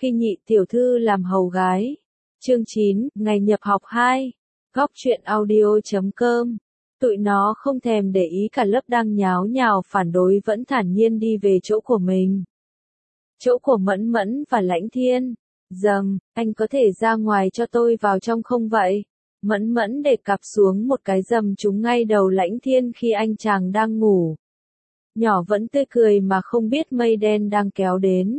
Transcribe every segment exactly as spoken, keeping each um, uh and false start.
Khi nhị tiểu thư làm hầu gái. Chương chín, ngày nhập học hai. Góc truyện audio chấm com. Tụi nó không thèm để ý cả lớp đang nháo nhào phản đối, vẫn thản nhiên đi về chỗ của mình. Chỗ của Mẫn Mẫn và Lãnh Thiên. Dầm, anh có thể ra ngoài cho tôi vào trong không vậy? Mẫn Mẫn để cặp xuống một cái dầm trúng ngay đầu Lãnh Thiên khi anh chàng đang ngủ. Nhỏ vẫn tươi cười mà không biết mây đen đang kéo đến.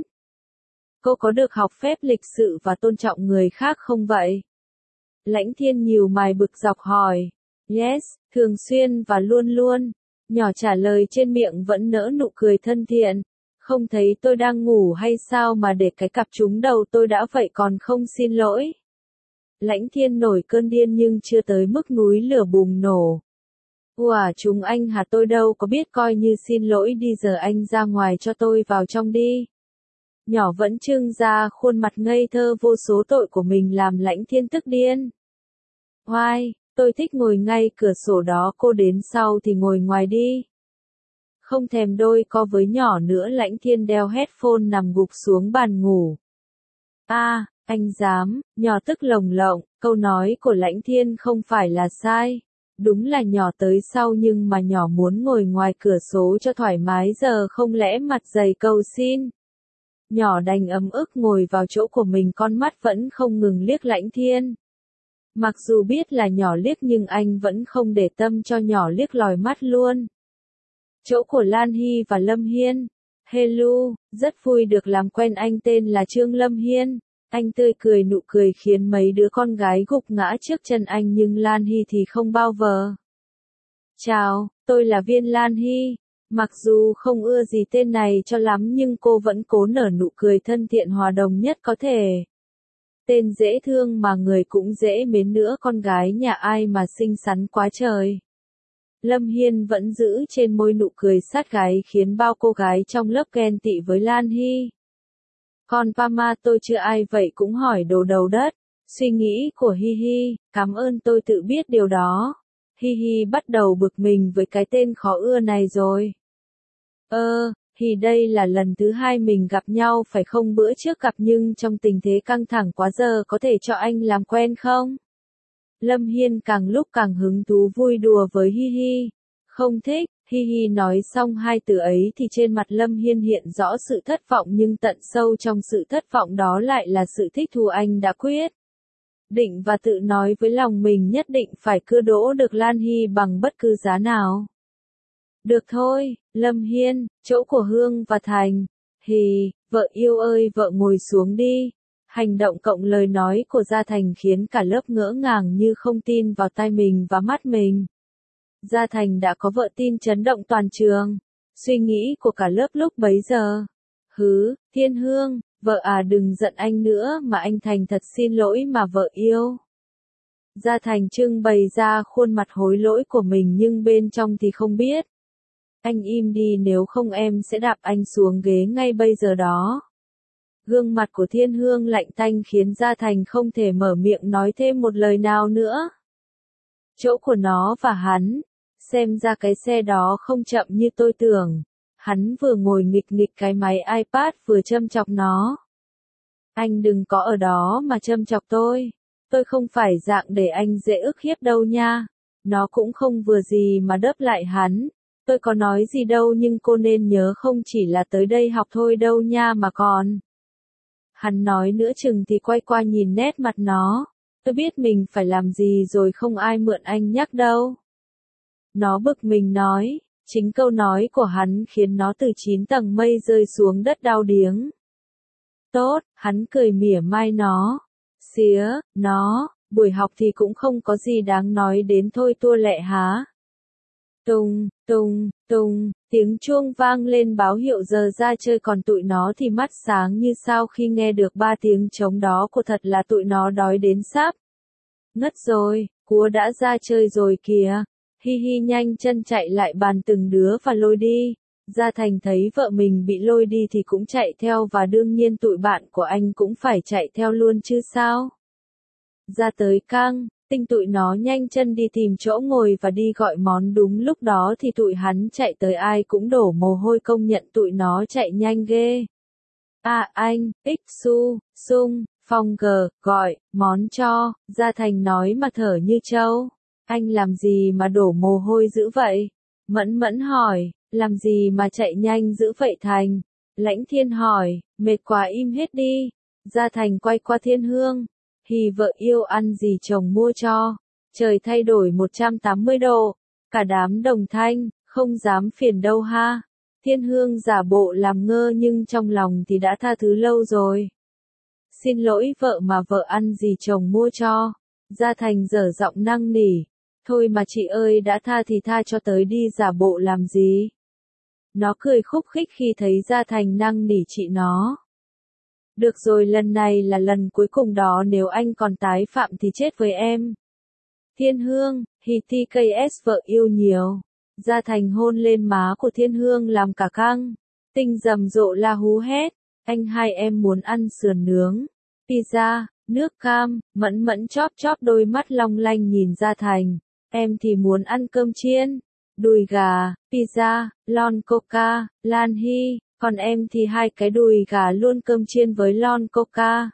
Cô có được học phép lịch sự và tôn trọng người khác không vậy? Lãnh Thiên nhíu mày bực dọc hỏi. Yes, thường xuyên và luôn luôn. Nhỏ trả lời, trên miệng vẫn nở nụ cười thân thiện. Không thấy tôi đang ngủ hay sao mà để cái cặp trúng đầu tôi đã vậy còn không xin lỗi? Lãnh Thiên nổi cơn điên nhưng chưa tới mức núi lửa bùng nổ. Ủa chúng anh hả, tôi đâu có biết, coi như xin lỗi đi, giờ anh ra ngoài cho tôi vào trong đi. Nhỏ vẫn trưng ra khuôn mặt ngây thơ vô số tội của mình làm Lãnh Thiên tức điên. Oai, tôi thích ngồi ngay cửa sổ đó, cô đến sau thì ngồi ngoài đi. Không thèm đôi co với nhỏ nữa, Lãnh Thiên đeo headphone nằm gục xuống bàn ngủ. A, à, anh dám, nhỏ tức lồng lộng, câu nói của Lãnh Thiên không phải là sai. Đúng là nhỏ tới sau nhưng mà nhỏ muốn ngồi ngoài cửa sổ cho thoải mái, giờ không lẽ mặt dày cầu xin. Nhỏ đành ấm ức ngồi vào chỗ của mình, con mắt vẫn không ngừng liếc Lãnh Thiên. Mặc dù biết là nhỏ liếc nhưng anh vẫn không để tâm cho nhỏ liếc lòi mắt luôn. Chỗ của Lan Hy và Lâm Hiên. Hello, rất vui được làm quen, anh tên là Trương Lâm Hiên. Anh tươi cười, nụ cười khiến mấy đứa con gái gục ngã trước chân anh, nhưng Lan Hy thì không bao giờ. Chào, tôi là Viên Lan Hy. Mặc dù không ưa gì tên này cho lắm nhưng cô vẫn cố nở nụ cười thân thiện hòa đồng nhất có thể. Tên dễ thương mà người cũng dễ mến nữa, con gái nhà ai mà xinh xắn quá trời. Lâm Hiên vẫn giữ trên môi nụ cười sát gái khiến bao cô gái trong lớp ghen tị với Lan Hy. Còn Pama tôi chưa ai vậy cũng hỏi đồ đầu đất. Suy nghĩ của Hi Hi, cảm ơn, tôi tự biết điều đó. Hi Hi bắt đầu bực mình với cái tên khó ưa này rồi. Ơ, thì đây là lần thứ hai mình gặp nhau phải không, bữa trước gặp nhưng trong tình thế căng thẳng quá, giờ có thể cho anh làm quen không? Lâm Hiên càng lúc càng hứng thú vui đùa với Hi Hi. Không thích. Hi Hi nói xong hai từ ấy thì trên mặt Lâm Hiên hiện rõ sự thất vọng, nhưng tận sâu trong sự thất vọng đó lại là sự thích thú. Anh đã quyết định và tự nói với lòng mình nhất định phải cưa đỗ được Lan Hy bằng bất cứ giá nào. Được thôi, Lâm Hiên, chỗ của Hương và Thành. Hì, vợ yêu ơi, vợ ngồi xuống đi. Hành động cộng lời nói của Gia Thành khiến cả lớp ngỡ ngàng như không tin vào tai mình và mắt mình. Gia Thành đã có vợ tin chấn động toàn trường. Suy nghĩ của cả lớp lúc bấy giờ. Hứ, Thiên Hương, vợ à, đừng giận anh nữa mà, anh thành thật xin lỗi mà vợ yêu. Gia Thành trưng bày ra khuôn mặt hối lỗi của mình nhưng bên trong thì không biết. Anh im đi, nếu không em sẽ đạp anh xuống ghế ngay bây giờ đó. Gương mặt của Thiên Hương lạnh tanh khiến Gia Thành không thể mở miệng nói thêm một lời nào nữa. Chỗ của nó và hắn. Xem ra cái xe đó không chậm như tôi tưởng. Hắn vừa ngồi nghịch nghịch cái máy iPad vừa châm chọc nó. Anh đừng có ở đó mà châm chọc tôi. Tôi không phải dạng để anh dễ ức hiếp đâu nha. Nó cũng không vừa gì mà đớp lại hắn. Tôi có nói gì đâu, nhưng cô nên nhớ không chỉ là tới đây học thôi đâu nha mà còn. Hắn nói nữa chừng thì quay qua nhìn nét mặt nó. Tôi biết mình phải làm gì rồi, không ai mượn anh nhắc đâu. Nó bực mình nói, chính câu nói của hắn khiến nó từ chín tầng mây rơi xuống đất đau điếng. Tốt, hắn cười mỉa mai nó. Xía, nó, buổi học thì cũng không có gì đáng nói đến thôi, tua lẹ há. Tung, tung, tung, tiếng chuông vang lên báo hiệu giờ ra chơi, còn tụi nó thì mắt sáng như sao khi nghe được ba tiếng trống đó của thật là tụi nó đói đến sắp ngất rồi, cúa đã ra chơi rồi kìa. Hi Hi nhanh chân chạy lại bàn từng đứa và lôi đi. Gia Thành thấy vợ mình bị lôi đi thì cũng chạy theo, và đương nhiên tụi bạn của anh cũng phải chạy theo luôn chứ sao. Ra tới căng, tinh tụi nó nhanh chân đi tìm chỗ ngồi và đi gọi món, đúng lúc đó thì tụi hắn chạy tới ai cũng đổ mồ hôi, công nhận tụi nó chạy nhanh ghê. À anh, X Su, Sung, Phong G, gọi, món cho, Gia Thành nói mà thở như trâu. Anh làm gì mà đổ mồ hôi dữ vậy? Mẫn Mẫn hỏi, làm gì mà chạy nhanh dữ vậy Thành? Lãnh Thiên hỏi, mệt quá im hết đi. Gia Thành quay qua Thiên Hương, thì vợ yêu ăn gì chồng mua cho. Trời thay đổi một trăm tám mươi độ, cả đám đồng thanh, không dám phiền đâu ha. Thiên Hương giả bộ làm ngơ nhưng trong lòng thì đã tha thứ lâu rồi. Xin lỗi vợ mà vợ ăn gì chồng mua cho. Gia Thành dở giọng năn nỉ. Thôi mà chị ơi đã tha thì tha cho tới đi giả bộ làm gì. Nó cười khúc khích khi thấy Gia Thành năn nỉ chị nó. Được rồi lần này là lần cuối cùng đó nếu anh còn tái phạm thì chết với em. Thiên Hương, hi ti ca ét vợ yêu nhiều. Gia Thành hôn lên má của Thiên Hương làm cả căng. Tinh rầm rộ la hú hét. Anh hai em muốn ăn sườn nướng, pizza, nước cam. Mẫn Mẫn chóp chóp đôi mắt long lanh nhìn Gia Thành. Em thì muốn ăn cơm chiên, đùi gà, pizza, lon coca, Lan Hy. Còn em thì hai cái đùi gà luôn cơm chiên với lon coca.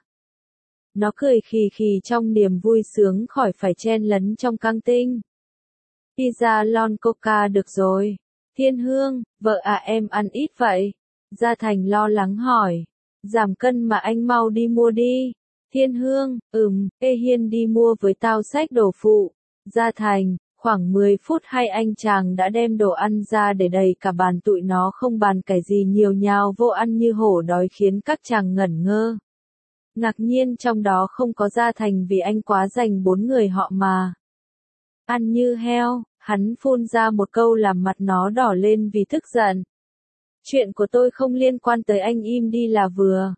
Nó cười khì khì trong niềm vui sướng khỏi phải chen lấn trong căng tin. Pizza lon coca được rồi. Thiên Hương, vợ à em ăn ít vậy. Gia Thành lo lắng hỏi. Giảm cân mà anh mau đi mua đi. Thiên Hương, ừm, ê Hiên đi mua với tao xách đồ phụ. Gia Thành, khoảng mười phút hay anh chàng đã đem đồ ăn ra để đầy cả bàn tụi nó không bàn cải gì nhiều nhào vô ăn như hổ đói khiến các chàng ngẩn ngơ. Ngạc nhiên trong đó không có Gia Thành vì anh quá dành bốn người họ mà. Ăn như heo, hắn phun ra một câu làm mặt nó đỏ lên vì tức giận. Chuyện của tôi không liên quan tới anh im đi là vừa.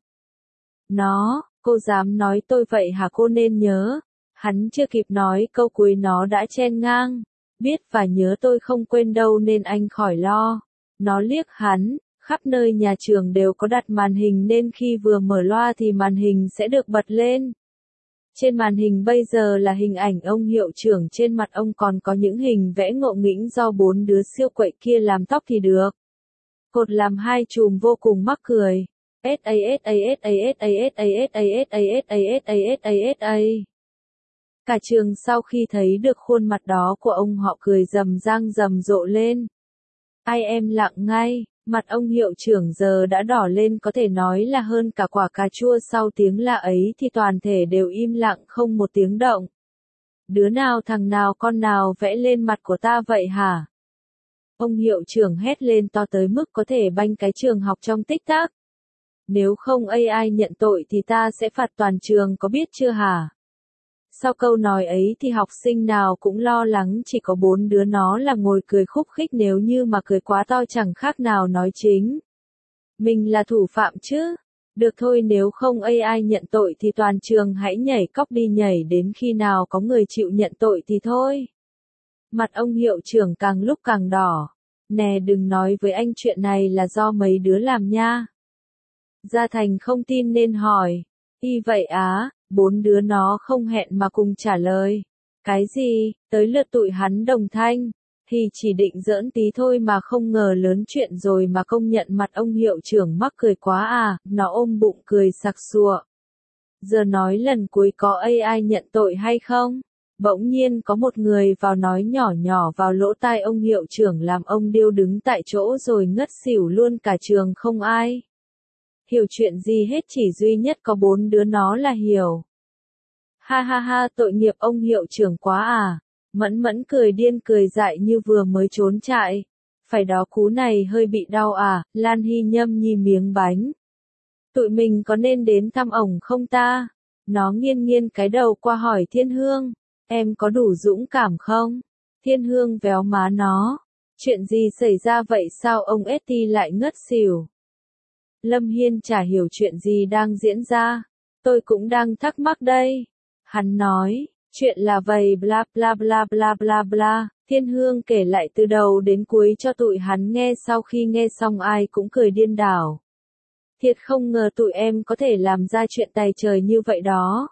Nó, cô dám nói tôi vậy hả cô nên nhớ. Hắn chưa kịp nói câu cuối nó đã chen ngang. Biết và nhớ tôi không quên đâu nên anh khỏi lo. Nó liếc hắn, khắp nơi nhà trường đều có đặt màn hình nên khi vừa mở loa thì màn hình sẽ được bật lên. Trên màn hình bây giờ là hình ảnh ông hiệu trưởng, trên mặt ông còn có những hình vẽ ngộ nghĩnh do bốn đứa siêu quậy kia làm tóc thì được. Cột làm hai chùm vô cùng mắc cười. Cả trường sau khi thấy được khuôn mặt đó của ông họ cười rầm rang rầm rộ lên. Ai em lặng ngay, mặt ông hiệu trưởng giờ đã đỏ lên có thể nói là hơn cả quả cà chua sau tiếng la ấy thì toàn thể đều im lặng không một tiếng động. Đứa nào thằng nào con nào vẽ lên mặt của ta vậy hả? Ông hiệu trưởng hét lên to tới mức có thể banh cái trường học trong tích tắc. Nếu không a i nhận tội thì ta sẽ phạt toàn trường có biết chưa hả? Sau câu nói ấy thì học sinh nào cũng lo lắng, chỉ có bốn đứa nó là ngồi cười khúc khích, nếu như mà cười quá to chẳng khác nào nói chính mình là thủ phạm chứ. Được thôi, nếu không a i nhận tội thì toàn trường hãy nhảy cóc đi, nhảy đến khi nào có người chịu nhận tội thì thôi. Mặt ông hiệu trưởng càng lúc càng đỏ. Nè đừng nói với anh chuyện này là do mấy đứa làm nha. Gia Thành không tin nên hỏi. Y vậy á, bốn đứa nó không hẹn mà cùng trả lời. Cái gì, tới lượt tụi hắn đồng thanh. Thì chỉ định giỡn tí thôi mà không ngờ lớn chuyện rồi mà công nhận mặt ông hiệu trưởng mắc cười quá à, nó ôm bụng cười sặc sụa. Giờ nói lần cuối có a i nhận tội hay không? Bỗng nhiên có một người vào nói nhỏ nhỏ vào lỗ tai ông hiệu trưởng làm ông điêu đứng tại chỗ rồi ngất xỉu luôn, cả trường không ai hiểu chuyện gì hết, chỉ duy nhất có bốn đứa nó là hiểu. Ha ha ha, tội nghiệp ông hiệu trưởng quá à. Mẫn Mẫn cười điên cười dại như vừa mới trốn trại. Phải đó, cú này hơi bị đau à. Lan Hy nhâm nhi miếng bánh. Tụi mình có nên đến thăm ổng không ta? Nó nghiêng nghiêng cái đầu qua hỏi Thiên Hương. Em có đủ dũng cảm không? Thiên Hương véo má nó. Chuyện gì xảy ra vậy, sao ông ét tê lại ngất xỉu? Lâm Hiên chả hiểu chuyện gì đang diễn ra. Tôi cũng đang thắc mắc đây. Hắn nói, chuyện là vầy bla bla bla bla bla bla. Thiên Hương kể lại từ đầu đến cuối cho tụi hắn nghe, sau khi nghe xong ai cũng cười điên đảo. Thiệt không ngờ tụi em có thể làm ra chuyện tài trời như vậy đó.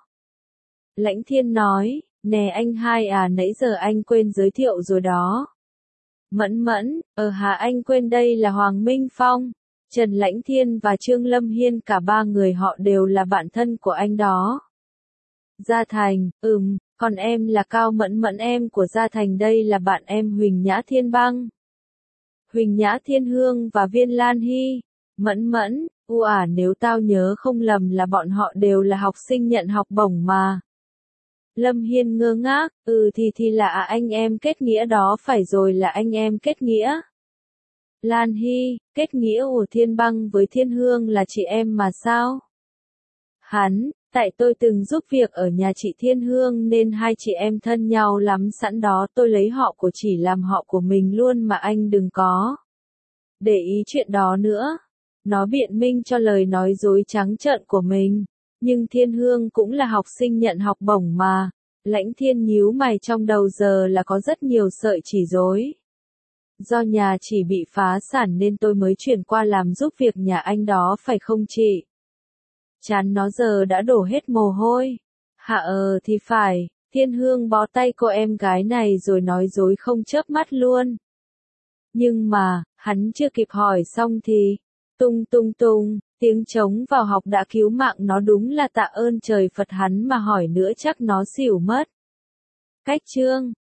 Lãnh Thiên nói, nè anh hai à, nãy giờ anh quên giới thiệu rồi đó. Mẫn Mẫn, ờ hà anh quên đây là Hoàng Minh Phong. Trần Lãnh Thiên và Trương Lâm Hiên cả ba người họ đều là bạn thân của anh đó. Gia Thành, ừm, còn em là Cao Mẫn Mẫn, em của Gia Thành, đây là bạn em Huỳnh Nhã Thiên Băng. Huỳnh Nhã Thiên Hương và Viên Lan Hy. Mẫn Mẫn, u ả nếu tao nhớ không lầm là bọn họ đều là học sinh nhận học bổng mà. Lâm Hiên ngơ ngác, ừ thì thì là à, anh em kết nghĩa đó, phải rồi, là anh em kết nghĩa. Lan Hy, kết nghĩa của Thiên Băng với Thiên Hương là chị em mà sao? Hắn, tại tôi từng giúp việc ở nhà chị Thiên Hương nên hai chị em thân nhau lắm, sẵn đó tôi lấy họ của chị làm họ của mình luôn mà, anh đừng có để ý chuyện đó nữa. Nó biện minh cho lời nói dối trắng trợn của mình. Nhưng Thiên Hương cũng là học sinh nhận học bổng mà. Lãnh Thiên nhíu mày, trong đầu giờ là có rất nhiều sợi chỉ rối. Do nhà chỉ bị phá sản nên tôi mới chuyển qua làm giúp việc nhà anh đó, phải không chị? Chán nó giờ đã đổ hết mồ hôi. Hạ ờ thì phải. Thiên Hương bó tay cô em gái này rồi nói dối không chớp mắt luôn. Nhưng mà, hắn chưa kịp hỏi xong thì, tung tung tung, tiếng trống vào học đã cứu mạng nó, đúng là tạ ơn trời Phật, hắn mà hỏi nữa chắc nó xỉu mất. Cách chương